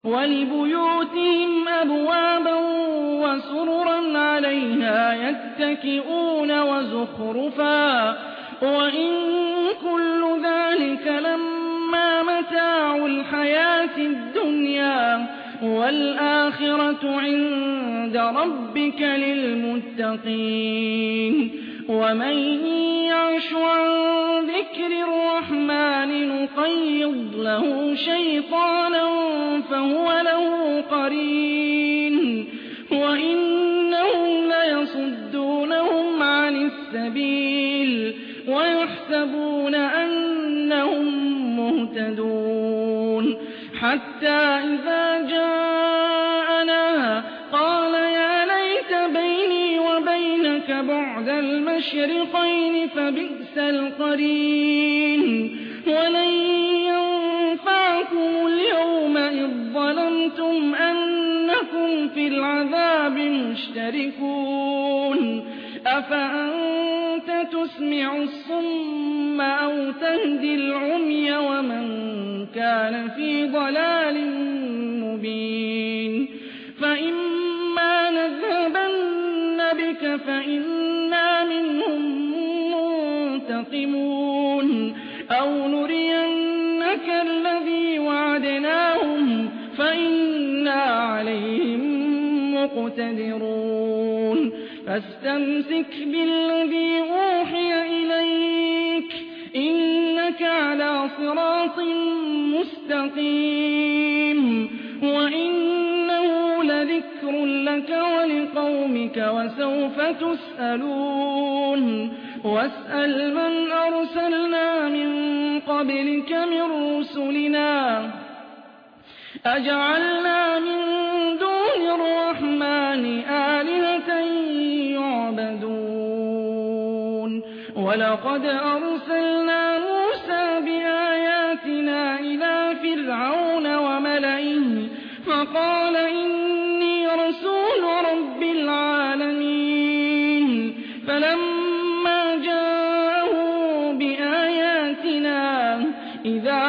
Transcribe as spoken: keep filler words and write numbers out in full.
وَلِبُيُوتِهِمْ أَبْوَابًا وَسُرُرًا عَلَيْهَا يَتَّكِئُونَ وَزُخْرُفًا ۚ وَإِن كُلُّ ذَٰلِكَ لَمَّا مَتَاعُ الْحَيَاةِ الدُّنْيَا ۖ وَالْآخِرَةُ عِندَ رَبِّكَ لِلْمُتَّقِينَ وَمَن يَعْشُ عَن ذِكْرِ الرَّحْمَٰنِ نُقَيِّضْ لَهُ شَيْطَانًا فَهُوَ لَهُ قَرِينٌ وَإِنَّهُمْ لَيَصُدُّونَهُمْ عَنِ السَّبِيلِ وَيَحْسَبُونَ أَنَّهُم مُّهْتَدُونَ حَتَّىٰ إِذَا جَاءَنَا قَالَ يَا لَيْتَ بَيْنِي وَبَيْنَكَ بُعْدَ الْمَشْرِقَيْنِ فَبِئْسَ الْقَرِينُ وَلَن يَنفَعَكُمُ الْيَوْمَ إِذ ظَّلَمْتُمْ أَنَّكُمْ فِي الْعَذَابِ مُشْتَرِكُونَ أَفَأَنتَ تُسْمِعُ الصُّمَّ أَوْ تَهْدِي الْعُمْيَ وَمَن كَانَ فِي ضَلَالٍ مُّبِينٍ فَإِمَّا نَذْهَبَنَّ بِكَ فَإِنَّا مِنْهُم مُّنتَقِمُونَ أَوْ نُرِيَنَّكَ الَّذِي وَعَدْنَاهُمْ فَإِنَّا عَلَيْهِم مُّقْتَدِرُونَ فَاسْتَمْسِكْ بِالَّذِي أُوحِيَ إِلَيْكَ ۖ إِنَّكَ عَلَىٰ صِرَاطٍ مُّسْتَقِيمٍ وَإِنَّهُ لَذِكْرٌ لَّكَ وَلِقَوْمِكَ وَسَوْفَ تُسْأَلُونَ وَاسْأَلْ مَنْ أَرْسَلْنَا مِن قَبْلِكَ مِن رُّسُلِنَا أَجَعَلْنَا مِن دُونِ الرَّحْمَٰنِ آلِهَةً يُعْبَدُونَ وَلَقَدْ أَرْسَلْنَا مُوسَىٰ بِآيَاتِنَا إِلَىٰ فِرْعَوْنَ وَمَلَئِهِ فَقَالَ إِنِّي رَسُولُ رَبِّ الْعَالَمِينَ فَلَمَّا جَاءَهُم بِآيَاتِنَا إِذَا